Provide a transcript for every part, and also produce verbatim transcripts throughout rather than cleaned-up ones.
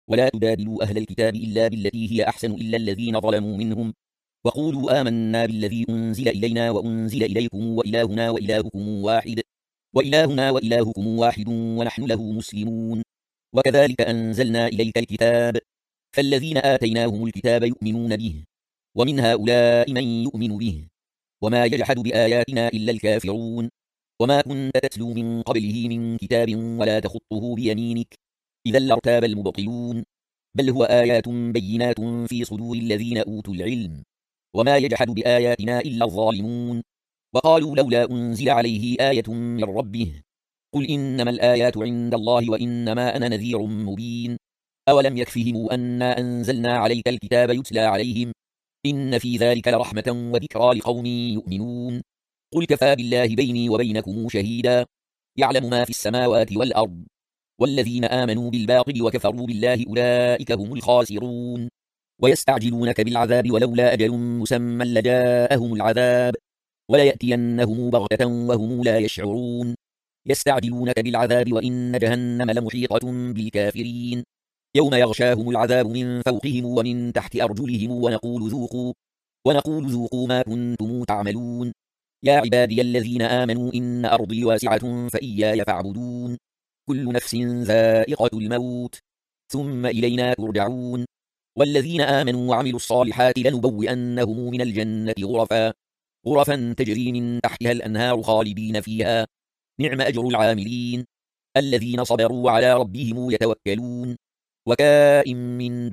ولا تجادلوا أهل الكتاب إلا بالتي هي أحسن إلا الذين ظلموا منهم وقولوا آمنا بالذي أنزل إلينا وأنزل إليكم وإلهنا وإلهكم واحد وإلهنا وإلهكم واحد ونحن له مسلمون. وكذلك أنزلنا إليك الكتاب فالذين آتيناهم الكتاب يؤمنون به ومن هؤلاء من يؤمن به وما يجحد بآياتنا إلا الكافرون. وما كنت تتلو من قبله من كتاب ولا تخطه بيمينك إذا لارتاب المبطلون بل هو آيات بينات في صدور الذين أوتوا العلم وما يجحد بآياتنا إلا الظالمون. وقالوا لولا أنزل عليه آية من ربه قل إنما الآيات عند الله وإنما أنا نذير مبين. أولم يكفهم أنا أنزلنا عليك الكتاب يتلى عليهم إن في ذلك لرحمة وذكرى لقوم يؤمنون. قل كفى بالله بيني وبينكم شهيدا يعلم ما في السماوات والأرض والذين آمنوا بالباطل وكفروا بالله أولئك هم الخاسرون. ويستعجلونك بالعذاب ولولا أجل مسمى لجاءهم العذاب وليأتينهم بغتة وهم لا يشعرون. يستعجلونك بالعذاب وإن جهنم لمحيطة بالكافرين يوم يغشاهم العذاب من فوقهم ومن تحت أرجلهم ونقول ذوقوا ونقول ذوقوا ما كنتم تعملون. يا عبادي الذين آمنوا إن أرضي واسعة فإياي فاعبدون. كل نفس ذائقة الموت ثم إلينا ترجعون. والذين آمنوا وعملوا الصالحات لنبوئنهم من الجنة غرفا غرفا تجري من تحتها الأنهار خالدين فيها نعم أجر العاملين الذين صبروا على ربهم يتوكلون. وكائن من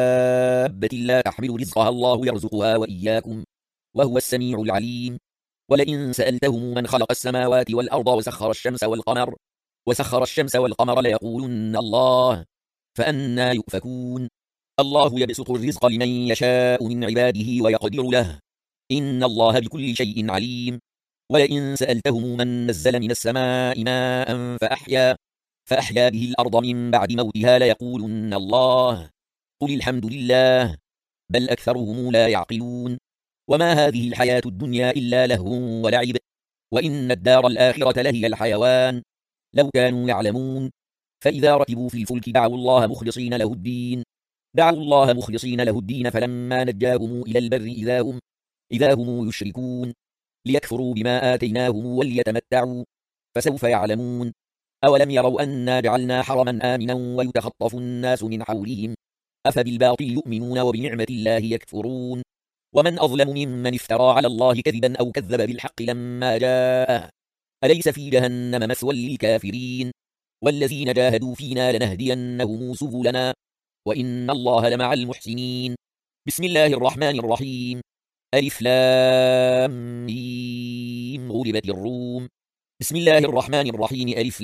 دابة لا تحمل رزقها الله يرزقها وإياكم وهو السميع العليم. ولئن سألتهم من خلق السماوات والأرض وسخر الشمس والقمر وسخر الشمس والقمر ليقولن الله فأنى يؤفكون. الله يبسط الرزق لمن يشاء من عباده ويقدر له إن الله بكل شيء عليم. ولئن سألتهم من نزل من السماء ماء فأحيا فأحيا به الأرض من بعد موتها ليقولن الله قل الحمد لله بل أكثرهم لا يعقلون. وما هذه الحياة الدنيا إلا لهو ولعب وإن الدار الآخرة لهي الحيوان لو كانوا يعلمون. فإذا ركبوا في الفلك دعوا الله مخلصين له الدين دعوا الله مخلصين له الدين فلما نجاهم إلى البر إذا هم, إذا هم يشركون ليكفروا بما آتيناهم وليتمتعوا فسوف يعلمون. أولم يروا أنا جعلنا حرما آمنا ويتخطف الناس من حولهم أفبالباطل يؤمنون وبنعمة الله يكفرون. ومن أظلم ممن افترى على الله كذبا أو كذب بالحق لما جاءه أليس في جهنم مثوى للكافرين. والذين جاهدوا فينا لنهدينهم سبلنا وإن الله لمع المحسنين. بسم الله الرحمن الرحيم ألف لام ميم غلبت الروم بسم الله الرحمن الرحيم ألف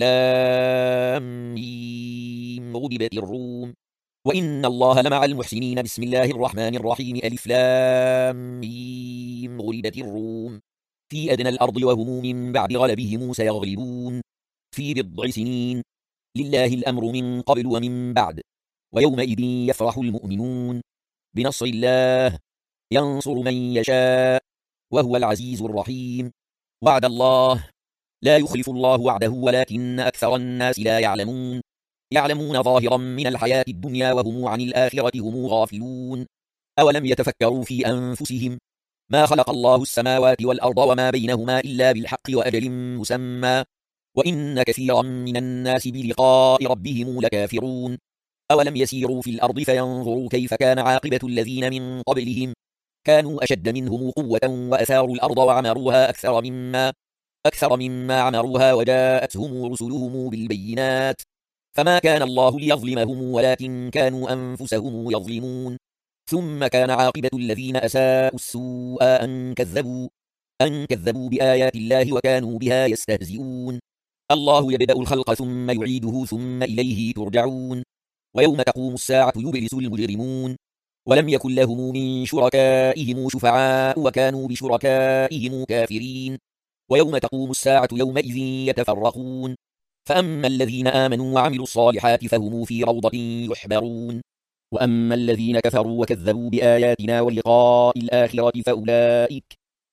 لام ميم غلبت الروم وإن الله لمع المحسنين. بسم الله الرحمن الرحيم ألف لام ميم غلبت الروم في أدنى الأرض وهم من بعد غلبهم سيغلبون في بضع سنين لله الأمر من قبل ومن بعد ويومئذ يفرح المؤمنون بنصر الله ينصر من يشاء وهو العزيز الرحيم. وعد الله لا يخلف الله وعده ولكن أكثر الناس لا يعلمون يعلمون ظاهرا من الحياة الدنيا وهم عن الآخرة هم غافلون. أولم يتفكروا في أنفسهم ما خلق الله السماوات والأرض وما بينهما إلا بالحق وأجل مسمى وإن كثيرا من الناس بلقاء ربهم لكافرون. أولم يسيروا في الأرض فينظروا كيف كان عاقبة الذين من قبلهم كانوا أشد منهم قوة وأثاروا الأرض وعمروها أكثر مما أكثر مما عمروها وجاءتهم رسلهم بالبينات فما كان الله ليظلمهم ولكن كانوا أنفسهم يظلمون. ثم كان عاقبة الذين أساءوا السوء أن كذبوا أن كذبوا بآيات الله وكانوا بها يستهزئون. الله يبدأ الخلق ثم يعيده ثم إليه ترجعون. ويوم تقوم الساعة يبلس المجرمون ولم يكن لهم من شركائهم شفعاء وكانوا بشركائهم كافرين. ويوم تقوم الساعة يومئذ يتفرقون فأما الذين آمنوا وعملوا الصالحات فهم في روضة يحبرون وأما الذين كفروا وكذبوا بآياتنا ولقاء الآخرة فأولئك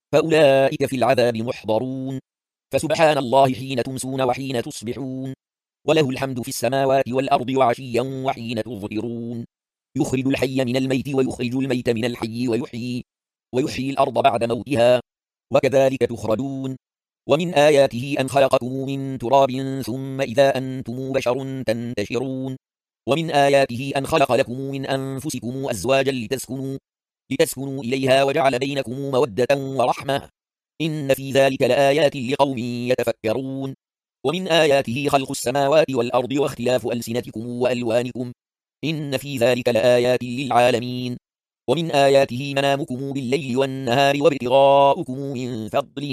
فأولئك في العذاب محضرون. فسبحان الله حين تمسون وحين تصبحون وله الحمد في السماوات والأرض وعشيا وحين تظهرون يخرج الحي من الميت ويخرج الميت من الحي ويحيي ويحيي الأرض بعد موتها وكذلك تخرجون ومن آياته أن خلقكم من تراب ثم إذا أنتم بشر تنتشرون ومن آياته أن خلق لكم من أنفسكم أزواجا لتسكنوا, لتسكنوا إليها وجعل بينكم مودة ورحمة إن في ذلك لآيات لقوم يتفكرون ومن آياته خلق السماوات والأرض واختلاف ألسنتكم وألوانكم إن في ذلك لآيات للعالمين ومن آياته منامكم بالليل والنهار وابتغاؤكم من فضله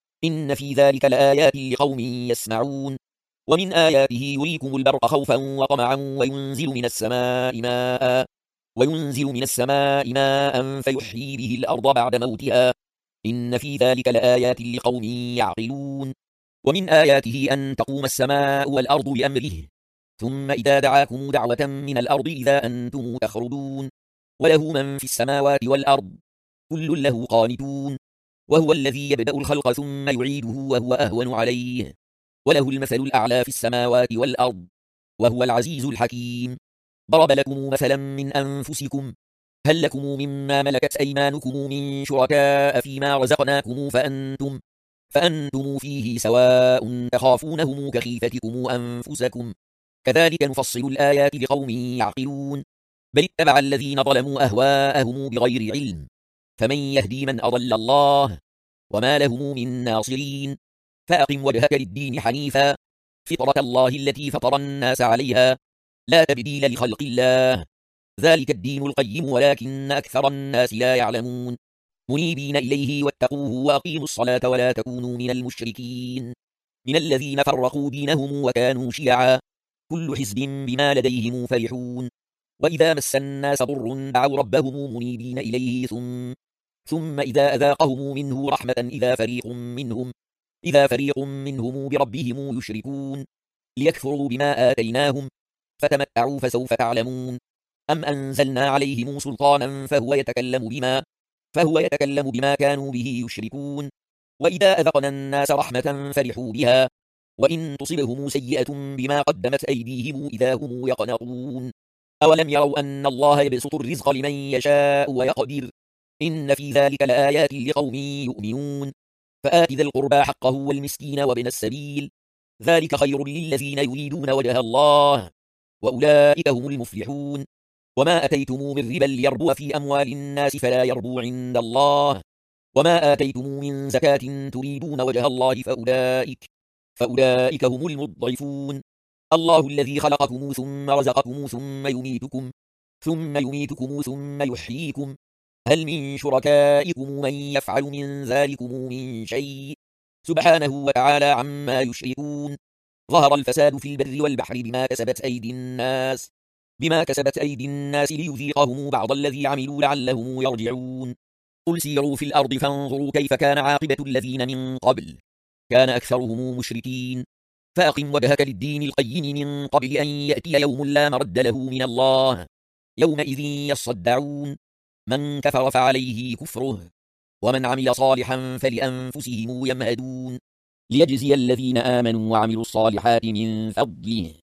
إن في ذلك لآيات لقوم يسمعون ومن آياته يريكم البرق خوفا وطمعا وينزل من السماء ماء وينزل من السماء ماء فيحيي به الأرض بعد موتها إن في ذلك لآيات لقوم يعقلون ومن آياته أن تقوم السماء والأرض بأمره ثم إذا دعاكم دعوة من الأرض إذا أنتم تخرجون وله من في السماوات والأرض كل له قانتون وهو الذي يبدأ الخلق ثم يعيده وهو أهون عليه وله المثل الأعلى في السماوات والأرض وهو العزيز الحكيم ضرب لكم مثلا من أنفسكم هل لكم مما ملكت أيمانكم من شركاء فيما رزقناكم فأنتم, فأنتم فيه سواء تخافونهم كخيفتكم أنفسكم كذلك نفصل الآيات لقوم يعقلون بل اتبع الذين ظلموا أهواءهم بغير علم فمن يهدي من أضل الله وما لهم من ناصرين فأقم وجهك للدين حنيفا فطرة الله التي فطر الناس عليها لا تبديل لخلق الله ذلك الدين القيم ولكن أكثر الناس لا يعلمون منيبين إليه واتقوه وأقيموا الصلاة ولا تكونوا من المشركين من الذين فرقوا دينهم وكانوا شيعا كل حزب بما لديهم فرحون وإذا مس الناس ضر دعوا ربهم منيبين إليه ثم, ثم إذا أذاقهم منه رحمة إذا فريق منهم إذا فريق منهم بربهم يشركون ليكفروا بما آتيناهم فتمتعوا فسوف تعلمون أم أنزلنا عليهم سلطانا فهو يتكلم بما فهو يتكلم بما كانوا به يشركون وإذا أذقنا الناس رحمة فرحوا بها وإن تصبهم سيئة بما قدمت أيديهم إذا هم يقنطون أولم يروا أن الله يبسط الرزق لمن يشاء ويقدر إن في ذلك لآيات لقوم يؤمنون فآت ذا القربى حقه والمسكين وابن السبيل ذلك خير للذين يريدون وجه الله وأولئك هم المفلحون وما أتيتم من ربا ليربو في أموال الناس فلا يربو عند الله وما آتيتم من زكاة تريدون وجه الله فأولئك, فأولئك هم المضعفون الله الذي خلقكم ثم رزقكم ثم يميتكم ثم يميتكم ثم يحييكم هل من شركائكم من يفعل من ذلكم من شيء سبحانه وتعالى عما يشركون ظهر الفساد في البر والبحر بما كسبت أيدي الناس بما كسبت أيدي الناس ليذيقهم بعض الذي عملوا لعلهم يرجعون قل سيروا في الأرض فانظروا كيف كان عاقبة الذين من قبل كان أكثرهم مشركين فأقم وجهك للدين القيم من قبل أن يأتي يوم لا مرد له من الله يومئذ يصدعون من كفر فعليه كفره ومن عمل صالحا فلأنفسهم يمهدون ليجزي الذين آمنوا وعملوا الصالحات من فضله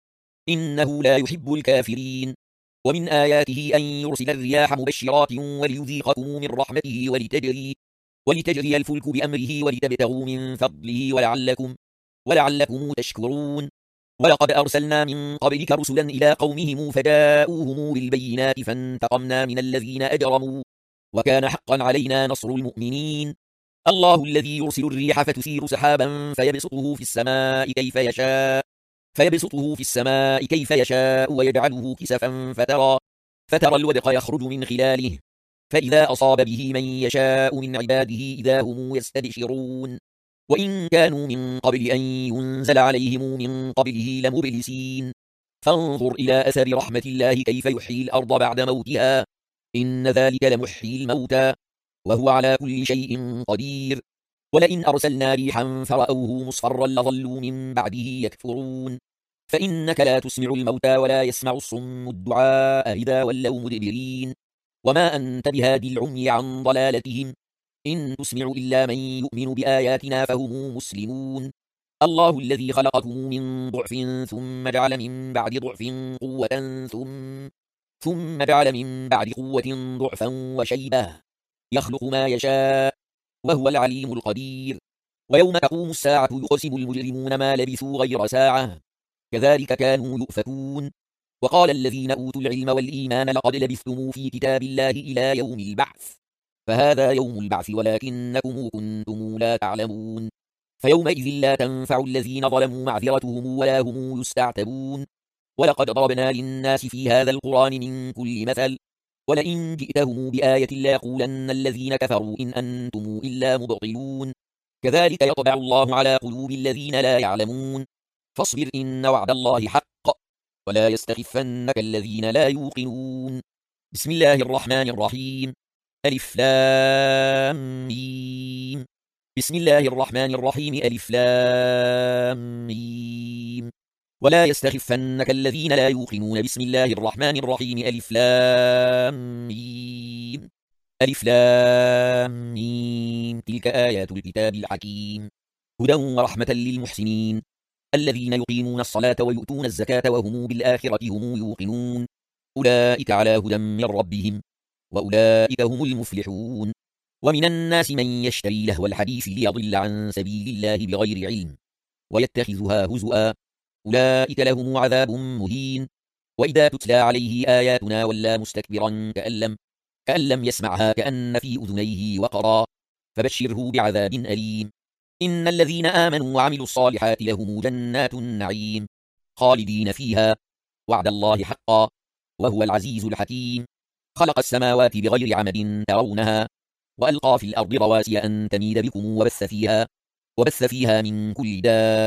إنه لا يحب الكافرين ومن آياته أن يرسل الرياح مبشرات وليذيقكم من رحمته ولتجري, ولتجري الفلك بأمره ولتبتغوا من فضله ولعلكم, ولعلكم تشكرون ولقد أرسلنا من قبلك رسلا إلى قومهم فجاءوهم بالبينات فانتقمنا من الذين أجرموا وكان حقا علينا نصر المؤمنين الله الذي يرسل الريح فتثير سحابا فيبسطه في السماء كيف يشاء فيبسطه في السماء كيف يشاء ويجعله كسفا فترى, فترى الودق يخرج من خلاله فإذا أصاب به من يشاء من عباده إذا هم يستبشرون وإن كانوا من قبل أن ينزل عليهم من قبله لمبلسين فانظر إلى أثر رحمة الله كيف يحيي الأرض بعد موتها إن ذلك لمحيي الموتى وهو على كل شيء قدير ولئن أرسلنا ريحا فرأوه مصفرا لظلوا من بعده يكفرون فإنك لا تسمع الموتى ولا يسمع الصم الدعاء إذا ولوا مدبرين وما أنت بهادي العمي عن ضلالتهم إن تسمع إلا من يؤمن بآياتنا فهم مسلمون الله الذي خلقكم من ضعف ثم جعل من بعد ضعف قوة ثم ثم جعل من بعد قوة ضعفا وشيبة يخلق ما يشاء وهو العليم القدير. ويوم تقوم الساعة يقسم المجرمون ما لبثوا غير ساعة كذلك كانوا يؤفكون. وقال الذين أوتوا العلم والإيمان لقد لبثتم في كتاب الله إلى يوم البعث فهذا يوم البعث ولكنكم كنتم لا تعلمون. فيومئذ لا تنفع الذين ظلموا معذرتهم ولا هم يستعتبون. ولقد ضربنا للناس في هذا القرآن من كل مثل ولئن جئتهم بآية ليقولن الذين كفروا إن أنتم إلا مبطلون. كذلك يطبع الله على قلوب الذين لا يعلمون. فاصبر إن وعد الله حق ولا يستخفنك الذين لا يوقنون. بسم الله الرحمن الرحيم. ألف لام ميم. بسم الله الرحمن الرحيم. ألف لام ميم. ولا يستخفنك الذين لا يوقنون. بسم الله الرحمن الرحيم. ألف لام ميم. ألف لام ميم. تلك آيات الكتاب الحكيم هدى ورحمة للمحسنين الذين يقيمون الصلاة ويؤتون الزكاة وهم بالآخرة هم يوقنون. أولئك على هدى من ربهم وأولئك هم المفلحون. ومن الناس من يشتري لهو الحديث ليضل عن سبيل الله بغير علم ويتخذها هزؤا أولئك لهم عذاب مهين. وإذا تتلى عليه آياتنا ولى مستكبرا كأن لم, كأن لم يسمعها كأن في أذنيه وقرا فبشره بعذاب أليم. إن الذين آمنوا وعملوا الصالحات لهم جنات النعيم خالدين فيها وعد الله حقا وهو العزيز الحكيم. خلق السماوات بغير عمد ترونها وألقى في الأرض رواسي أن تميد بكم وبث فيها, وبث فيها من كل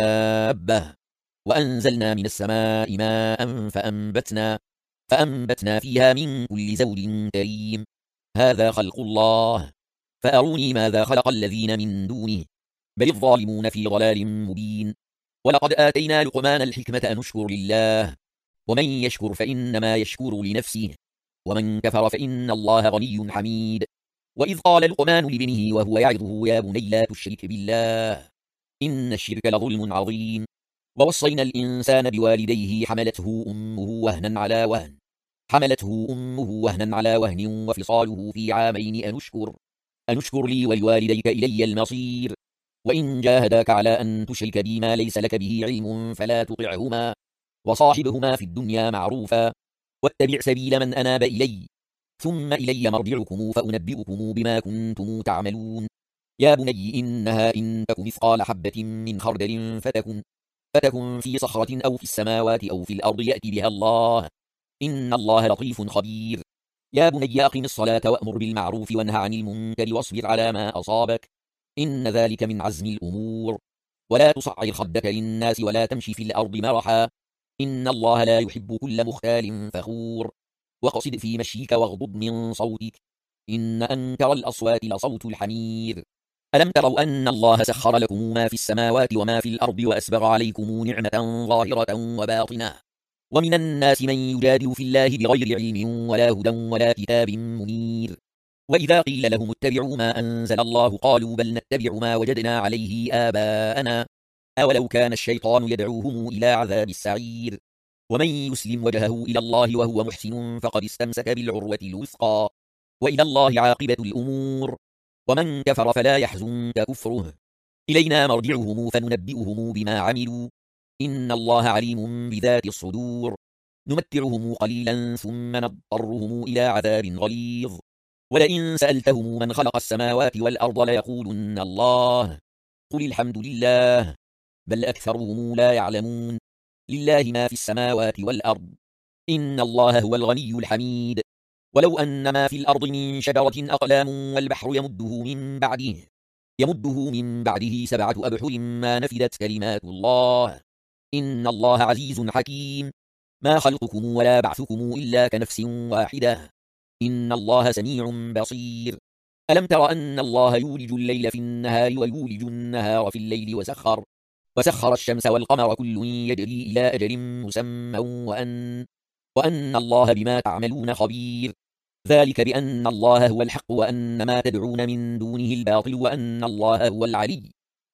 دابة وأنزلنا من السماء ماء فأنبتنا, فأنبتنا فيها من كل زوج كريم. هذا خلق الله فأروني ماذا خلق الذين من دونه بل الظالمون في ضلال مبين. ولقد آتينا لقمان الحكمة أن اشكر لله ومن يشكر فإنما يشكر لنفسه ومن كفر فإن الله غني حميد. وإذ قال لقمان لابنه وهو يعظه يا بني لا تشرك بالله إن الشرك لظلم عظيم. ووصينا الإنسان بوالديه حملته أمه وهنا على وهن حملته أمه وهنا على وهن وفصاله في عامين أن اشكر أن اشكر لي ولوالديك إلي المصير. وإن جاهداك على أن تشرك بي ما ليس لك به علم فلا تطعهما وصاحبهما في الدنيا معروفا واتبع سبيل من أناب إلي ثم إلي مرجعكم فأنبئكم بما كنتم تعملون. يا بني إنها إن تك مثقال حبة من خردل فتكن, فتكن في صخرة أو في السماوات أو في الأرض يأتي بها الله إن الله لطيف خبير. يا بني أقم الصلاة وأمر بالمعروف وانهى عن المنكر واصبر على ما أصابك إن ذلك من عزم الأمور. ولا تصعر خدك للناس ولا تمشي في الأرض مرحا إن الله لا يحب كل مختال فخور. واقصد في مشيك واغضض من صوتك إن أنكر الأصوات لصوت الحمير. ألم تروا أن الله سخر لكم ما في السماوات وما في الأرض وأسبغ عليكم نعمة ظاهرة وباطنة ومن الناس من يجادل في الله بغير علم ولا هدى ولا كتاب منير. وإذا قيل لهم اتبعوا ما أنزل الله قالوا بل نتبع ما وجدنا عليه آباءنا أولو كان الشيطان يدعوهم إلى عذاب السعير. ومن يسلم وجهه إلى الله وهو محسن فقد استمسك بالعروة الوثقى وإلى الله عاقبة الأمور. ومن كفر فلا يحزنك كفره إلينا مرجعهم فننبئهم بما عملوا إن الله عليم بذات الصدور. نمتعهم قليلا ثم نضطرهم إلى عذاب غليظ. ولئن سألتهم من خلق السماوات والأرض ليقولن الله قل الحمد لله بل أكثرهم لا يعلمون. لله ما في السماوات والأرض إن الله هو الغني الحميد. ولو أن ما في الأرض من شجرة أقلام والبحر يمده من بعده يمده من بعده سبعة أبحر ما نفدت كلمات الله إن الله عزيز حكيم. ما خلقكم ولا بعثكم إلا كنفس واحدة إن الله سميع بصير. ألم تر أن الله يولج الليل في النهار ويولج النهار في الليل وسخر وسخر الشمس والقمر كل يجري إلى أجل مسمى وأن, وأن الله بما تعملون خبير. ذلك بأن الله هو الحق وأن ما تدعون من دونه الباطل وأن الله هو العلي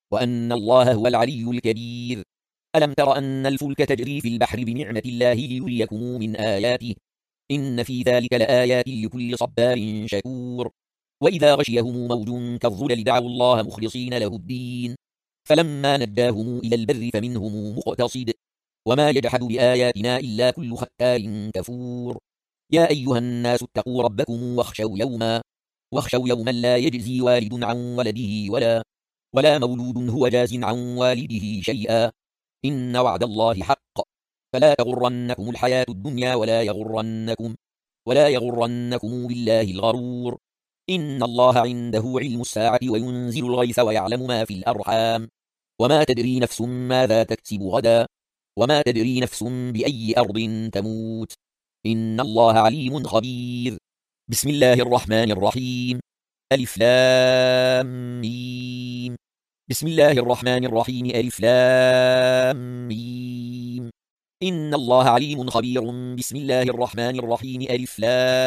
وأن الله هو العلي الكبير. ألم تر أن الفلك تجري في البحر بنعمة الله ليريكم من آياته إن في ذلك لآيات لكل صبار شكور. وإذا غشيهم موج كالظلل دعوا الله مخلصين له الدين فلما نجاهم إلى البر فمنهم مقتصد وما يجحد بآياتنا إلا كل ختار كفور. يا أيها الناس اتقوا ربكم واخشوا يوما واخشوا يوما لا يجزي والد عن ولده ولا ولا مولود هو جاز عن والده شيئا إن وعد الله حق فلا تغرنكم الحياة الدنيا ولا يغرنكم ولا يغرنكم بالله الغرور. إن الله عنده علم الساعة وينزل الغيث ويعلم ما في الأرحام وما تدري نفس ماذا تكسب غدا وما تدري نفس بأي أرض تموت إن الله عليم خبير. بسم الله الرحمن الرحيم. ألف لام ميم. بسم الله الرحمن الرحيم. ألف لام ميم. إن الله عليم خبير. بسم الله الرحمن الرحيم. ألف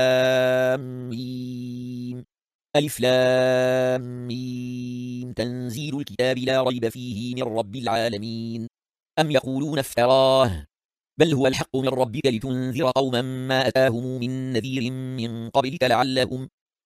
لام ميم. ألف لام ميم. تنزيل الكتاب لا ريب فيه من رب العالمين. أم يقولون افتراه بل هو الحق من ربك لتنذر قوما ما أتاهم من نذير من قبلك لعلهم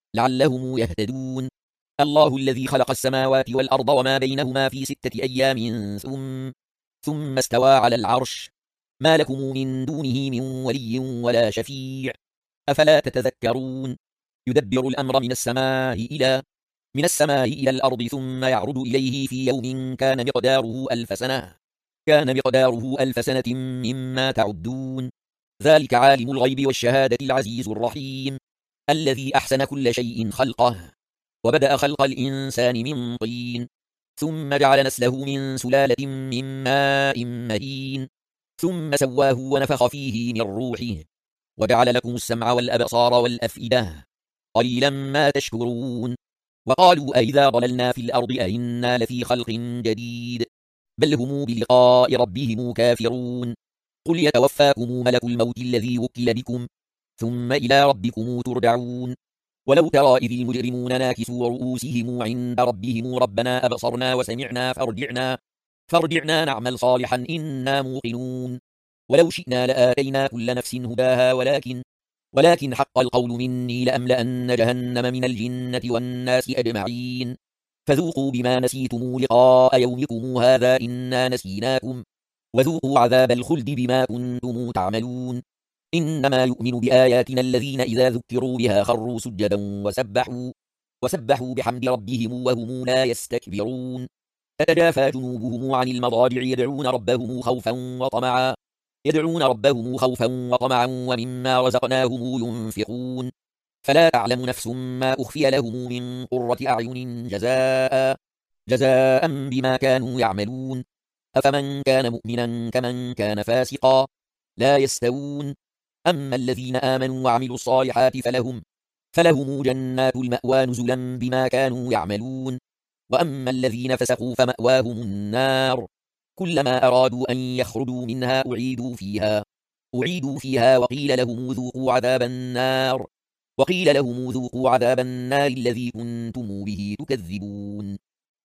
لعلهم يهتدون. الله الذي خلق السماوات والأرض وما بينهما في ستة أيام ثم ثم استوى على العرش ما لكم من دونه من ولي ولا شفيع أفلا تتذكرون. يدبر الأمر من السماء إلى من السماء إلى الأرض ثم يعرض إليه في يوم كان مقداره ألف سنة كان مقداره ألف سنة مما تعدون. ذلك عالم الغيب والشهادة العزيز الرحيم الذي أحسن كل شيء خلقه وبدأ خلق الإنسان من طين ثم جعل نسله من سلالة من ماء مهين ثم سواه ونفخ فيه من روحه وجعل لكم السمع والأبصار والأفئدة قليلا ما تشكرون. وقالوا أئذا ضللنا في الأرض أئنا لفي خلق جديد بل هم بلقاء ربهم كافرون. قل يتوفاكم ملك الموت الذي وكل بكم ثم إلى ربكم ترجعون. ولو ترى إذ المجرمون ناكسوا رؤوسهم عند ربهم ربنا أبصرنا وسمعنا فارجعنا فارجعنا نعمل صالحا إنا موقنون. ولو شئنا لآتينا كل نفس هداها ولكن ولكن حق القول مني لأملأن جهنم من الجنة والناس أجمعين. فذوقوا بما نسيتم لقاء يومكم هذا إنا نسيناكم وذوقوا عذاب الخلد بما كنتم تعملون. إنما يؤمن بآياتنا الذين إذا ذكروا بها خروا سجدا وسبحوا وسبحوا بحمد ربهم وهم لا يستكبرون. تتجافى جنوبهم عن المضاجع يدعون ربهم خوفا وطمعا يدعون ربهم خوفا وطمعا ومما رزقناهم ينفقون. فلا تعلم نفس ما أخفي لهم من قرة أعين جزاء جزاء بما كانوا يعملون. أفمن كان مؤمنا كمن كان فاسقا لا يستوون. أما الذين آمنوا وعملوا الصالحات فلهم فلهم جنات المأوى نزلا بما كانوا يعملون. وأما الذين فسقوا فمأواهم النار كلما أرادوا أن يخرجوا منها أعيدوا فيها أعيدوا فيها وقيل لهم ذوقوا عذاب النار وقيل لهم ذوقوا عذاب النار الذي كنتم به تكذبون.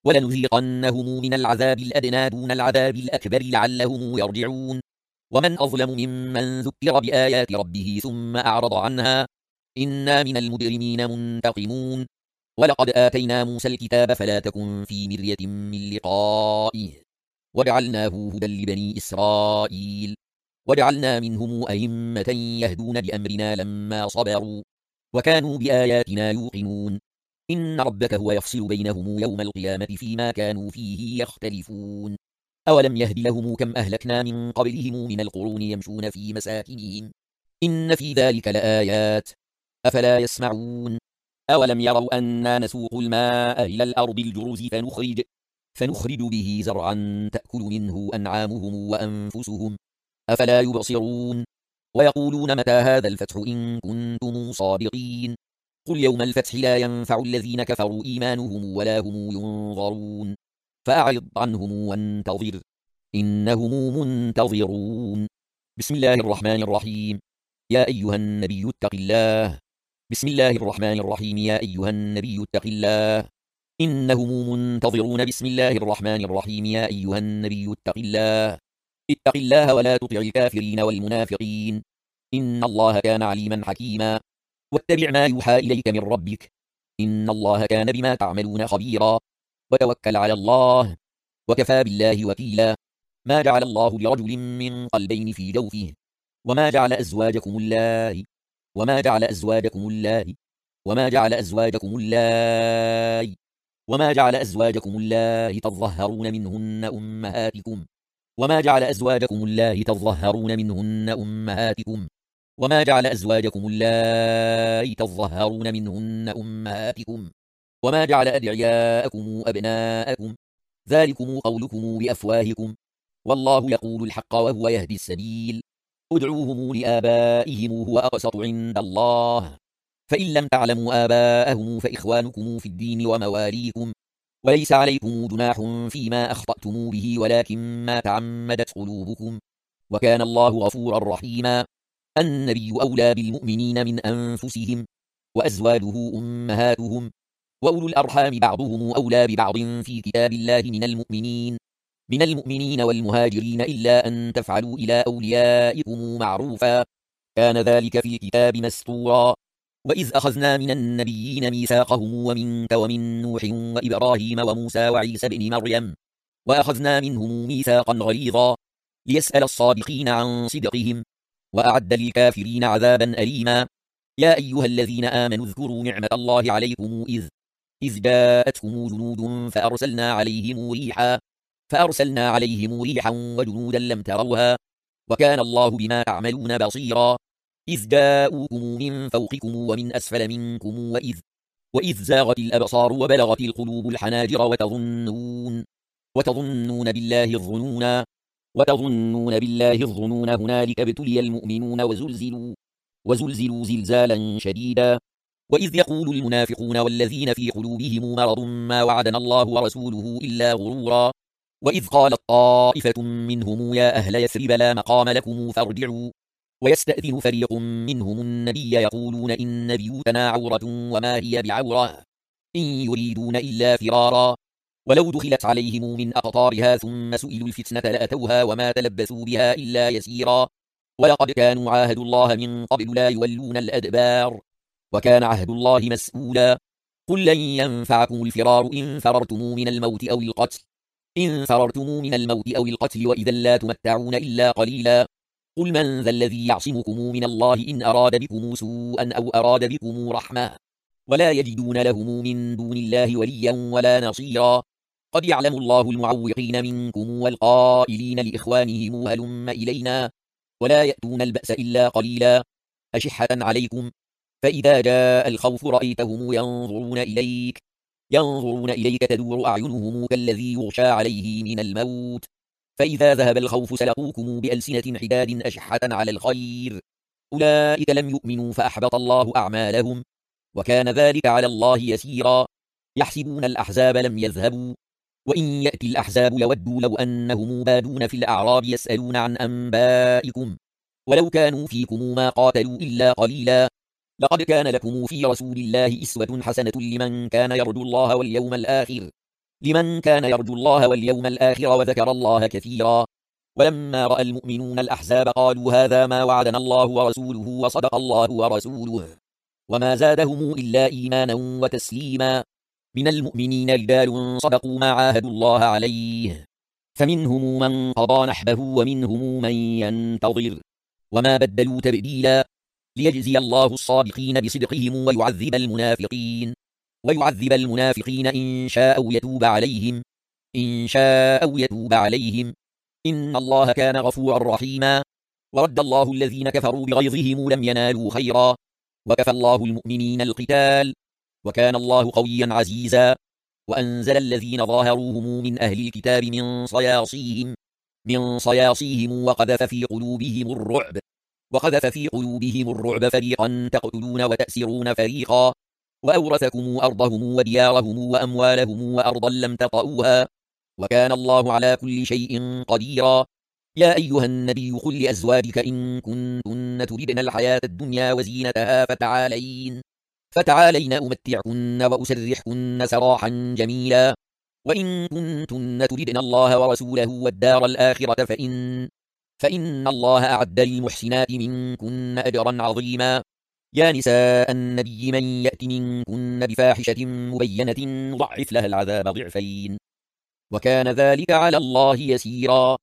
ولنذيقنهم من العذاب الأدنى دون العذاب الأكبر لعلهم يرجعون. ومن أظلم ممن ذكر بآيات ربه ثم أعرض عنها إنا من المجرمين منتقمون. ولقد آتينا موسى الكتاب فلا تكن في مرية من لقائه وجعلناه هدى لبني إسرائيل وجعلنا منهم أئمة يهدون بأمرنا لما صبروا وكانوا بآياتنا يوقنون. إن ربك هو يفصل بينهم يوم القيامة فيما كانوا فيه يختلفون. أولم يهد لهم كم أهلكنا من قبلهم من القرون يمشون في مساكنهم إن في ذلك لآيات أفلا يسمعون. أولم يروا أنا نسوق الماء إلى الأرض الجرز فنخرج فنخرج به زرعا تأكل منه أنعامهم وأنفسهم أفلا يبصرون. ويقولون متى هذا الفتح إن كنتم صادقين. قل يوم الفتح لا ينفع الذين كفروا إيمانهم ولا هم ينظرون. فأعرض عنهم وانتظر إنهم منتظرون. بسم الله الرحمن الرحيم. يا أيها النبي اتق الله. بسم الله الرحمن الرحيم. يا أيها النبي اتق الله إنهم منتظرون. بسم الله الرحمن الرحيم. يا أيها النبي اتق الله اتق الله ولا تطع الكافرين والمنافقين، إن الله كان عليما حكيما. واتبع ما يوحى إليك من ربك، إن الله كان بما تعملون خبيرا. وتوكل على الله، وكفى بالله وكيلا. ما جعل الله لرجل من قلبين في جوفه، وما جعل أزواجكم الله وما جعل أزواجكم الله وما جعل أزواجكم الله وما جعل أزواجكم الله تظهرون منهن أمهاتكم وما جعل أزواجكم الله تظهرون منهن أمهاتكم وما جعل أزواجكم الله تظهرون منهن أمهاتكم وما جعل أدعياءكم أبناءكم، ذلكم قولكم بأفواهكم، والله يقول الحق وهو يهدي السبيل. ادعوهم لآبائهم هو أقسط عند الله، فإن لم تعلموا آباءهم فإخوانكم في الدين ومواليكم، وليس عليكم جناح فيما أخطأتم به ولكن ما تعمدت قلوبكم، وكان الله غفورا رحيما. النبي أولى بالمؤمنين من أنفسهم، وأزواجه أمهاتهم، وأولو الأرحام بعضهم أولى ببعض في كتاب الله من المؤمنين من المؤمنين والمهاجرين إلا أن تفعلوا إلى أوليائكم معروفا، كان ذلك في الكتاب مسطورا. وإذ أخذنا من النبيين ميثاقهم ومنك ومن نوح وإبراهيم وموسى وعيسى بن مريم، وأخذنا منهم ميثاقا غليظا، ليسأل الصادقين عن صدقهم، وأعد للكافرين عذابا أليما. يا أيها الذين آمنوا اذكروا نعمة الله عليكم إذ إذ جاءتكم جنود فأرسلنا عليهم ريحا فأرسلنا عليهم ريحا وجنودا لم تروها، وكان الله بما تعملون بصيرا. إذ جاءوكم من فوقكم ومن أسفل منكم وإذ وإذ زاغت الأبصار وبلغت القلوب الحناجر وتظنون وتظنون بالله الظنونا وتظنون بالله الظنون هنالك ابتلي المؤمنون وزلزلوا وزلزلوا زلزالا شديدا. وإذ يقول المنافقون والذين في قلوبهم مرض ما وعدنا الله ورسوله إلا غرورا. وإذ قالت طائفة منهم يا أهل يثرب لا مقام لكم فارجعوا، ويستأذن فريق منهم النبي يقولون إن بيوتنا عورة وما هي بعورة إن يريدون إلا فرارا، ولو دخلت عليهم من أقطارها ثم سئلوا الفتنة لأتوها وما تلبثوا بها إلا يسيرا. ولقد كانوا عاهدوا الله من قبل لا يولون الأدبار، وكان عهد الله مسؤولا. قل لن ينفعكم الفرار إن فررتم من الموت أو القتل إن فررتم من الموت أو القتل وإذا لا تمتعون إلا قليلا. قل من ذا الذي يعصمكم من الله إن أراد بكم سوءا أو أراد بكم رحمة، ولا يجدون لهم من دون الله وليا ولا نصيرا. قد يعلم الله المعوقين منكم والقائلين لإخوانهم هلم إلينا، ولا يأتون البأس إلا قليلا، أشحة عليكم. فإذا جاء الخوف رأيتهم ينظرون إليك ينظرون إليك تدور أعينهم كالذي يغشى عليه من الموت، فإذا ذهب الخوف سلقوكم بألسنة حداد أشحة على الخير، أولئك لم يؤمنوا فأحبط الله أعمالهم، وكان ذلك على الله يسيرا. يحسبون الأحزاب لم يذهبوا، وإن يأتي الأحزاب يودوا لو أنهم بادون في الأعراب يسألون عن أنبائكم، ولو كانوا فيكم ما قاتلوا إلا قليلا. لقد كان لكم في رسول الله أسوة حسنة لمن كان يرجو الله واليوم الآخر لمن كان يرجو الله واليوم الآخر وذكر الله كثيرا. ولما رأى المؤمنون الأحزاب قالوا هذا ما وعدنا الله ورسوله وصدق الله ورسوله، وما زادهم إلا إيمانا وتسليما. من المؤمنين رجال صدقوا ما عاهدوا الله عليه، فمنهم من قضى نحبه ومنهم من ينتظر، وما بدلوا تبديلا، ليجزي الله الصادقين بصدقهم ويعذب المنافقين ويعذب المنافقين إن شاء أو يتوب عليهم إن شاء أو يتوب عليهم إن الله كان غفورا رحيما. ورد الله الذين كفروا بغيظهم لم ينالوا خيرا، وكفى الله المؤمنين القتال، وكان الله قويا عزيزا. وأنزل الذين ظاهروهم من أهل الكتاب من صياصيهم من صياصيهم وقذف في قلوبهم الرعب وقذف في قلوبهم الرعب فريقا تقتلون وتأسرون فريقا، وأورثكم أرضهم وديارهم وأموالهم وأرضا لم تطئوها، وكان الله على كل شيء قديرا. يا أيها النبي قل لأزواجك إن كنتن تردن الحياة الدنيا وزينتها فتعالين فتعالين أمتعكن وأسرحكن سراحا جميلا، وإن كنتن تردن الله ورسوله والدار الآخرة فإن, فإن الله أعد للمحسنات منكن أجرا عظيما. يا نساء النبي من يأت منكن بفاحشة مبينة نضعف لها العذاب ضعفين، وكان ذلك على الله يسيرا.